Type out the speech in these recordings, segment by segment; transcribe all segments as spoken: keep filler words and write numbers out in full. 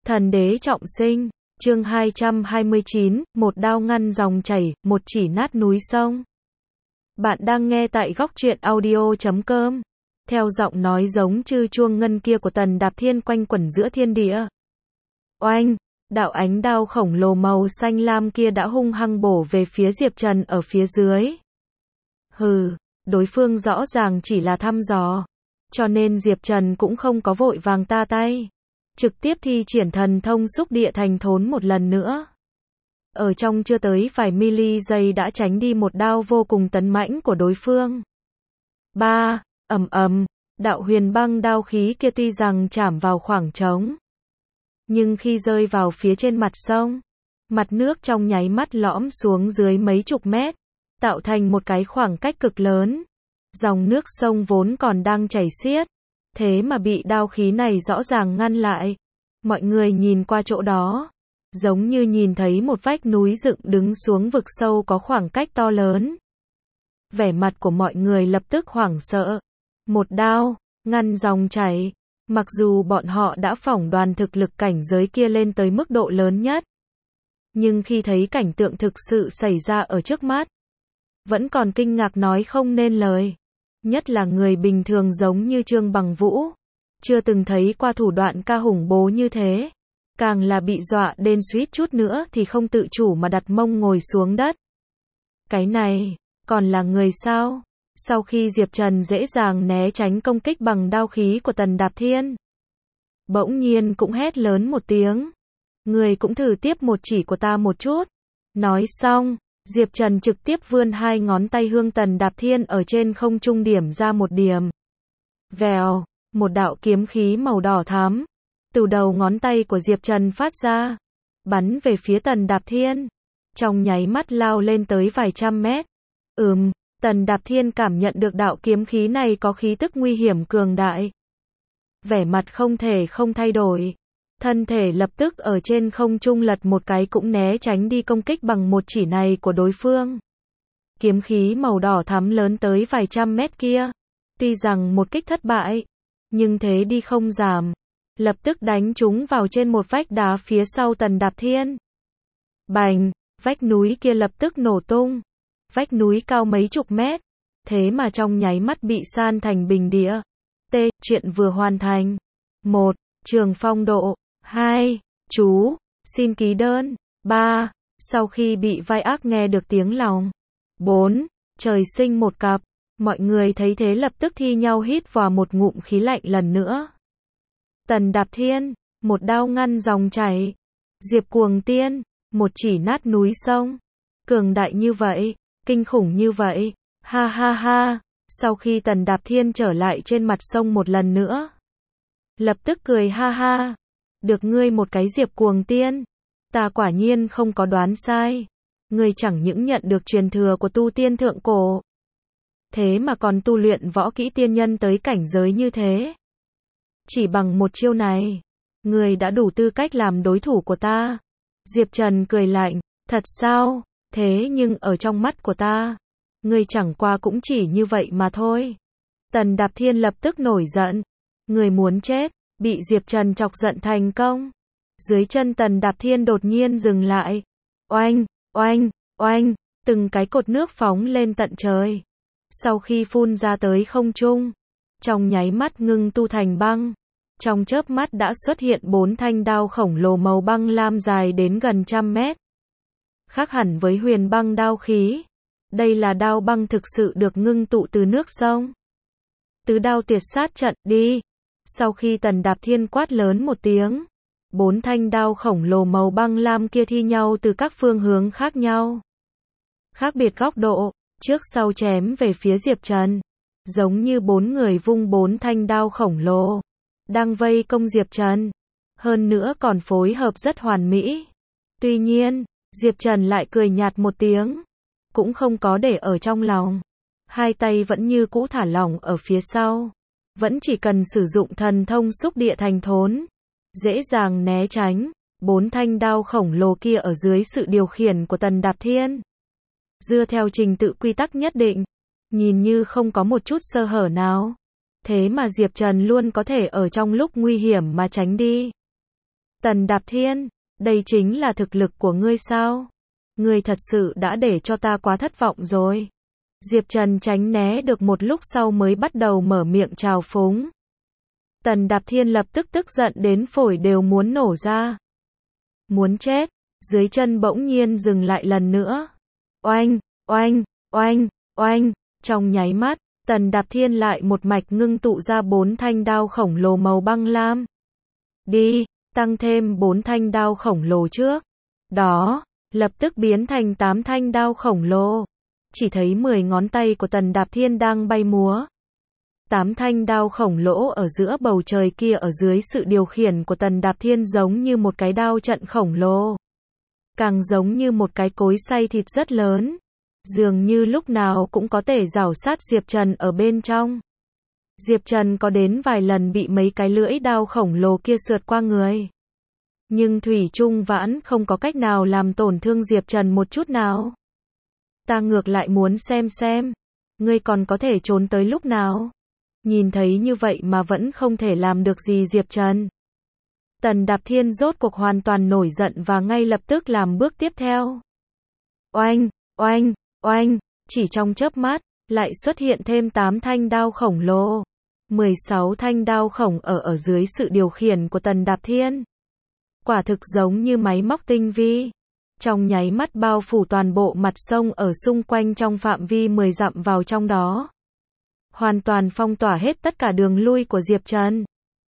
Thần đế trọng sinh, chương hai trăm hai mươi chín, một đao ngăn dòng chảy, một chỉ nát núi sông. Bạn đang nghe tại góc truyện audio chấm com. Theo giọng nói giống chư chuông ngân kia của Tần Đạp Thiên quanh quẩn giữa thiên địa. Oanh, đạo ánh đao khổng lồ màu xanh lam kia đã hung hăng bổ về phía Diệp Trần ở phía dưới. Hừ, đối phương rõ ràng chỉ là thăm dò, cho nên Diệp Trần cũng không có vội vàng ta tay. Trực tiếp thi triển thần thông xúc địa thành thốn một lần nữa. Ở trong chưa tới vài mili giây đã tránh đi một đao vô cùng tấn mãnh của đối phương. Ba, ầm ầm, đạo huyền băng đao khí kia tuy rằng chạm vào khoảng trống, nhưng khi rơi vào phía trên mặt sông, mặt nước trong nháy mắt lõm xuống dưới mấy chục mét, tạo thành một cái khoảng cách cực lớn. Dòng nước sông vốn còn đang chảy xiết, thế mà bị đao khí này rõ ràng ngăn lại. Mọi người nhìn qua chỗ đó, giống như nhìn thấy một vách núi dựng đứng xuống vực sâu có khoảng cách to lớn. Vẻ mặt của mọi người lập tức hoảng sợ. Một đao, ngăn dòng chảy. Mặc dù bọn họ đã phỏng đoán thực lực cảnh giới kia lên tới mức độ lớn nhất, nhưng khi thấy cảnh tượng thực sự xảy ra ở trước mắt, vẫn còn kinh ngạc nói không nên lời. Nhất là người bình thường giống như Trương Bằng Vũ, chưa từng thấy qua thủ đoạn ca hùng bố như thế, càng là bị dọa đến suýt chút nữa thì không tự chủ mà đặt mông ngồi xuống đất. Cái này, còn là người sao? Sau khi Diệp Trần dễ dàng né tránh công kích bằng đao khí của Tần Đạp Thiên, bỗng nhiên cũng hét lớn một tiếng. Người cũng thử tiếp một chỉ của ta một chút. Nói xong, Diệp Trần trực tiếp vươn hai ngón tay hướng Tần Đạp Thiên ở trên không trung điểm ra một điểm. Vèo, một đạo kiếm khí màu đỏ thắm từ đầu ngón tay của Diệp Trần phát ra, bắn về phía Tần Đạp Thiên, trong nháy mắt lao lên tới vài trăm mét. Ừm, Tần Đạp Thiên cảm nhận được đạo kiếm khí này có khí tức nguy hiểm cường đại. Vẻ mặt không thể không thay đổi, thân thể lập tức ở trên không trung lật một cái cũng né tránh đi công kích bằng một chỉ này của đối phương. Kiếm khí màu đỏ thắm lớn tới vài trăm mét kia, tuy rằng một kích thất bại, nhưng thế đi không giảm, lập tức đánh trúng vào trên một vách đá phía sau Tần Đạp Thiên. Bành, vách núi kia lập tức nổ tung. Vách núi cao mấy chục mét, thế mà trong nháy mắt bị san thành bình địa. T. Chuyện vừa hoàn thành. một. Trường phong độ. hai. Chú, xin ký đơn. ba. Sau khi bị vai ác nghe được tiếng lòng. bốn. Trời sinh một cặp. Mọi người thấy thế lập tức thi nhau hít vào một ngụm khí lạnh lần nữa. Tần Đạp Thiên, một đao ngăn dòng chảy. Diệp Cuồng Tiên, một chỉ nát núi sông. Cường đại như vậy, kinh khủng như vậy. Ha ha ha. Sau khi Tần Đạp Thiên trở lại trên mặt sông một lần nữa, lập tức cười ha ha. Được ngươi một cái Diệp Cuồng Tiên, ta quả nhiên không có đoán sai. Ngươi chẳng những nhận được truyền thừa của tu tiên thượng cổ, thế mà còn tu luyện võ kỹ tiên nhân tới cảnh giới như thế. Chỉ bằng một chiêu này, ngươi đã đủ tư cách làm đối thủ của ta. Diệp Trần cười lạnh, thật sao? Thế nhưng ở trong mắt của ta, ngươi chẳng qua cũng chỉ như vậy mà thôi. Tần Đạp Thiên lập tức nổi giận. Ngươi muốn chết, bị Diệp Trần chọc giận thành công. Dưới chân Tần Đạp Thiên đột nhiên dừng lại. Oanh, oanh, oanh, từng cái cột nước phóng lên tận trời. Sau khi phun ra tới không trung, trong nháy mắt ngưng tu thành băng. Trong chớp mắt đã xuất hiện bốn thanh đao khổng lồ màu băng lam dài đến gần trăm mét. Khác hẳn với huyền băng đao khí, đây là đao băng thực sự được ngưng tụ từ nước sông. Tứ đao tuyệt sát trận, đi. Sau khi Tần Đạp Thiên quát lớn một tiếng, bốn thanh đao khổng lồ màu băng lam kia thi nhau từ các phương hướng khác nhau, khác biệt góc độ, trước sau chém về phía Diệp Trần. Giống như bốn người vung bốn thanh đao khổng lồ, đang vây công Diệp Trần. Hơn nữa còn phối hợp rất hoàn mỹ. Tuy nhiên, Diệp Trần lại cười nhạt một tiếng, cũng không có để ở trong lòng. Hai tay vẫn như cũ thả lỏng ở phía sau, vẫn chỉ cần sử dụng thần thông xúc địa thành thốn, dễ dàng né tránh bốn thanh đao khổng lồ kia ở dưới sự điều khiển của Tần Đạp Thiên. Dựa theo trình tự quy tắc nhất định, nhìn như không có một chút sơ hở nào. Thế mà Diệp Trần luôn có thể ở trong lúc nguy hiểm mà tránh đi. Tần Đạp Thiên, đây chính là thực lực của ngươi sao? Ngươi thật sự đã để cho ta quá thất vọng rồi. Diệp Trần tránh né được một lúc sau mới bắt đầu mở miệng trào phúng. Tần Đạp Thiên lập tức tức giận đến phổi đều muốn nổ ra. Muốn chết, dưới chân bỗng nhiên dừng lại lần nữa. Oanh, oanh, oanh, oanh, trong nháy mắt, Tần Đạp Thiên lại một mạch ngưng tụ ra bốn thanh đao khổng lồ màu băng lam. Đi, tăng thêm bốn thanh đao khổng lồ trước. Đó, lập tức biến thành tám thanh đao khổng lồ. Chỉ thấy mười ngón tay của Tần Đạp Thiên đang bay múa. Tám thanh đao khổng lồ ở giữa bầu trời kia ở dưới sự điều khiển của Tần Đạp Thiên giống như một cái đao trận khổng lồ. Càng giống như một cái cối xay thịt rất lớn. Dường như lúc nào cũng có thể rảo sát Diệp Trần ở bên trong. Diệp Trần có đến vài lần bị mấy cái lưỡi đao khổng lồ kia sượt qua người. Nhưng thủy chung vẫn không có cách nào làm tổn thương Diệp Trần một chút nào. Ta ngược lại muốn xem xem, ngươi còn có thể trốn tới lúc nào. Nhìn thấy như vậy mà vẫn không thể làm được gì Diệp Trần. Tần Đạp Thiên rốt cuộc hoàn toàn nổi giận và ngay lập tức làm bước tiếp theo. Oanh, oanh, oanh, chỉ trong chớp mắt, lại xuất hiện thêm tám thanh đao khổng lồ. mười sáu thanh đao khổng ở ở dưới sự điều khiển của Tần Đạp Thiên. Quả thực giống như máy móc tinh vi. Trong nháy mắt bao phủ toàn bộ mặt sông ở xung quanh trong phạm vi mười dặm vào trong đó. Hoàn toàn phong tỏa hết tất cả đường lui của Diệp Trần.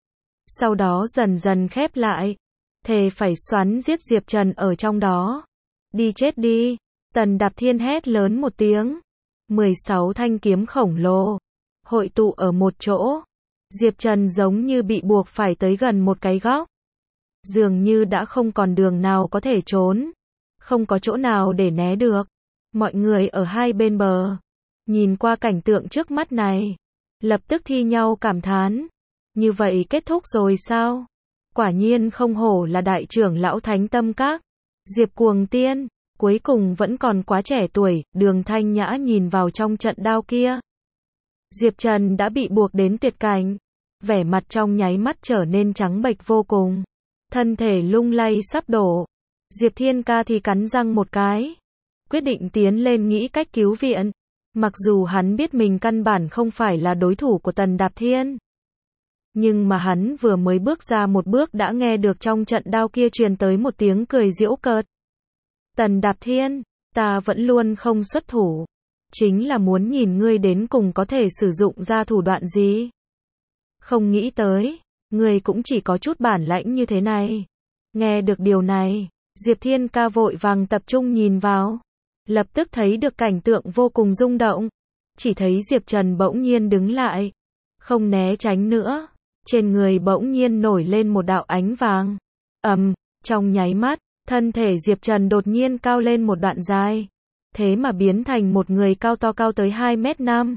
Sau đó dần dần khép lại. Thề phải xoắn giết Diệp Trần ở trong đó. Đi chết đi. Tần Đạp Thiên hét lớn một tiếng. mười sáu thanh kiếm khổng lồ. Hội tụ ở một chỗ. Diệp Trần giống như bị buộc phải tới gần một cái góc. Dường như đã không còn đường nào có thể trốn. Không có chỗ nào để né được. Mọi người ở hai bên bờ. Nhìn qua cảnh tượng trước mắt này. Lập tức thi nhau cảm thán. Như vậy kết thúc rồi sao? Quả nhiên không hổ là đại trưởng lão Thánh Tâm Các. Diệp Cuồng Tiên, cuối cùng vẫn còn quá trẻ tuổi. Đường Thanh Nhã nhìn vào trong trận đao kia. Diệp Trần đã bị buộc đến tuyệt cảnh. Vẻ mặt trong nháy mắt trở nên trắng bệch vô cùng. Thân thể lung lay sắp đổ. Diệp Thiên Ca thì cắn răng một cái. Quyết định tiến lên nghĩ cách cứu viện. Mặc dù hắn biết mình căn bản không phải là đối thủ của Tần Đạp Thiên. Nhưng mà hắn vừa mới bước ra một bước đã nghe được trong trận đao kia truyền tới một tiếng cười giễu cợt. Tần Đạp Thiên, ta vẫn luôn không xuất thủ. Chính là muốn nhìn ngươi đến cùng có thể sử dụng ra thủ đoạn gì. Không nghĩ tới, ngươi cũng chỉ có chút bản lãnh như thế này. Nghe được điều này, Diệp Thiên Ca vội vàng tập trung nhìn vào. Lập tức thấy được cảnh tượng vô cùng rung động. Chỉ thấy Diệp Trần bỗng nhiên đứng lại. Không né tránh nữa. Trên người bỗng nhiên nổi lên một đạo ánh vàng. Ầm, um, trong nháy mắt, thân thể Diệp Trần đột nhiên cao lên một đoạn dài. Thế mà biến thành một người cao to cao tới hai mét năm.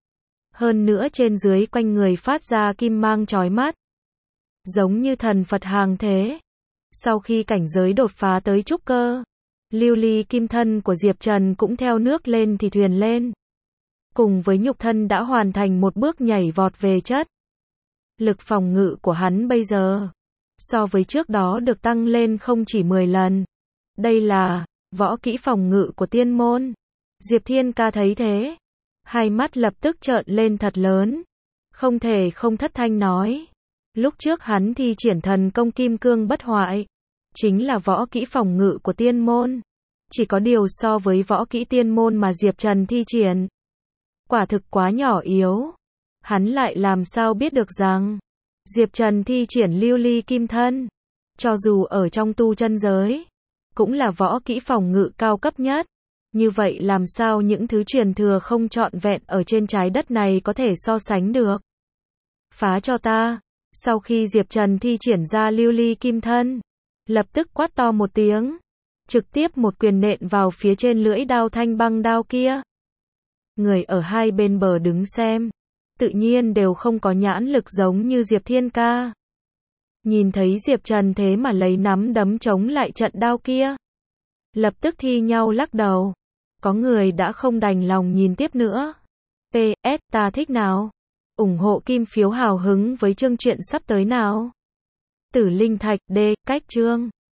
Hơn nữa trên dưới quanh người phát ra kim mang chói mắt. Giống như thần Phật hàng thế. Sau khi cảnh giới đột phá tới trúc cơ, lưu ly kim thân của Diệp Trần cũng theo nước lên thì thuyền lên. Cùng với nhục thân đã hoàn thành một bước nhảy vọt về chất. Lực phòng ngự của hắn bây giờ, so với trước đó được tăng lên không chỉ mười lần. Đây là võ kỹ phòng ngự của tiên môn. Diệp Thiên Ca thấy thế. Hai mắt lập tức trợn lên thật lớn. Không thể không thất thanh nói. Lúc trước hắn thi triển thần công kim cương bất hoại. Chính là võ kỹ phòng ngự của tiên môn. Chỉ có điều so với võ kỹ tiên môn mà Diệp Trần thi triển. Quả thực quá nhỏ yếu. Hắn lại làm sao biết được rằng Diệp Trần thi triển lưu ly kim thân. Cho dù ở trong tu chân giới. Cũng là võ kỹ phòng ngự cao cấp nhất. Như vậy làm sao những thứ truyền thừa không trọn vẹn ở trên trái đất này có thể so sánh được. Phá cho ta. Sau khi Diệp Trần thi triển ra lưu ly kim thân. Lập tức quát to một tiếng. Trực tiếp một quyền nện vào phía trên lưỡi đao thanh băng đao kia. Người ở hai bên bờ đứng xem. Tự nhiên đều không có nhãn lực giống như Diệp Thiên Ca. Nhìn thấy Diệp Trần thế mà lấy nắm đấm chống lại trận đao kia. Lập tức thi nhau lắc đầu. Có người đã không đành lòng nhìn tiếp nữa. pê ét ta thích nào? ủng hộ kim phiếu hào hứng với chương truyện sắp tới nào. tử linh thạch, D. Cách chương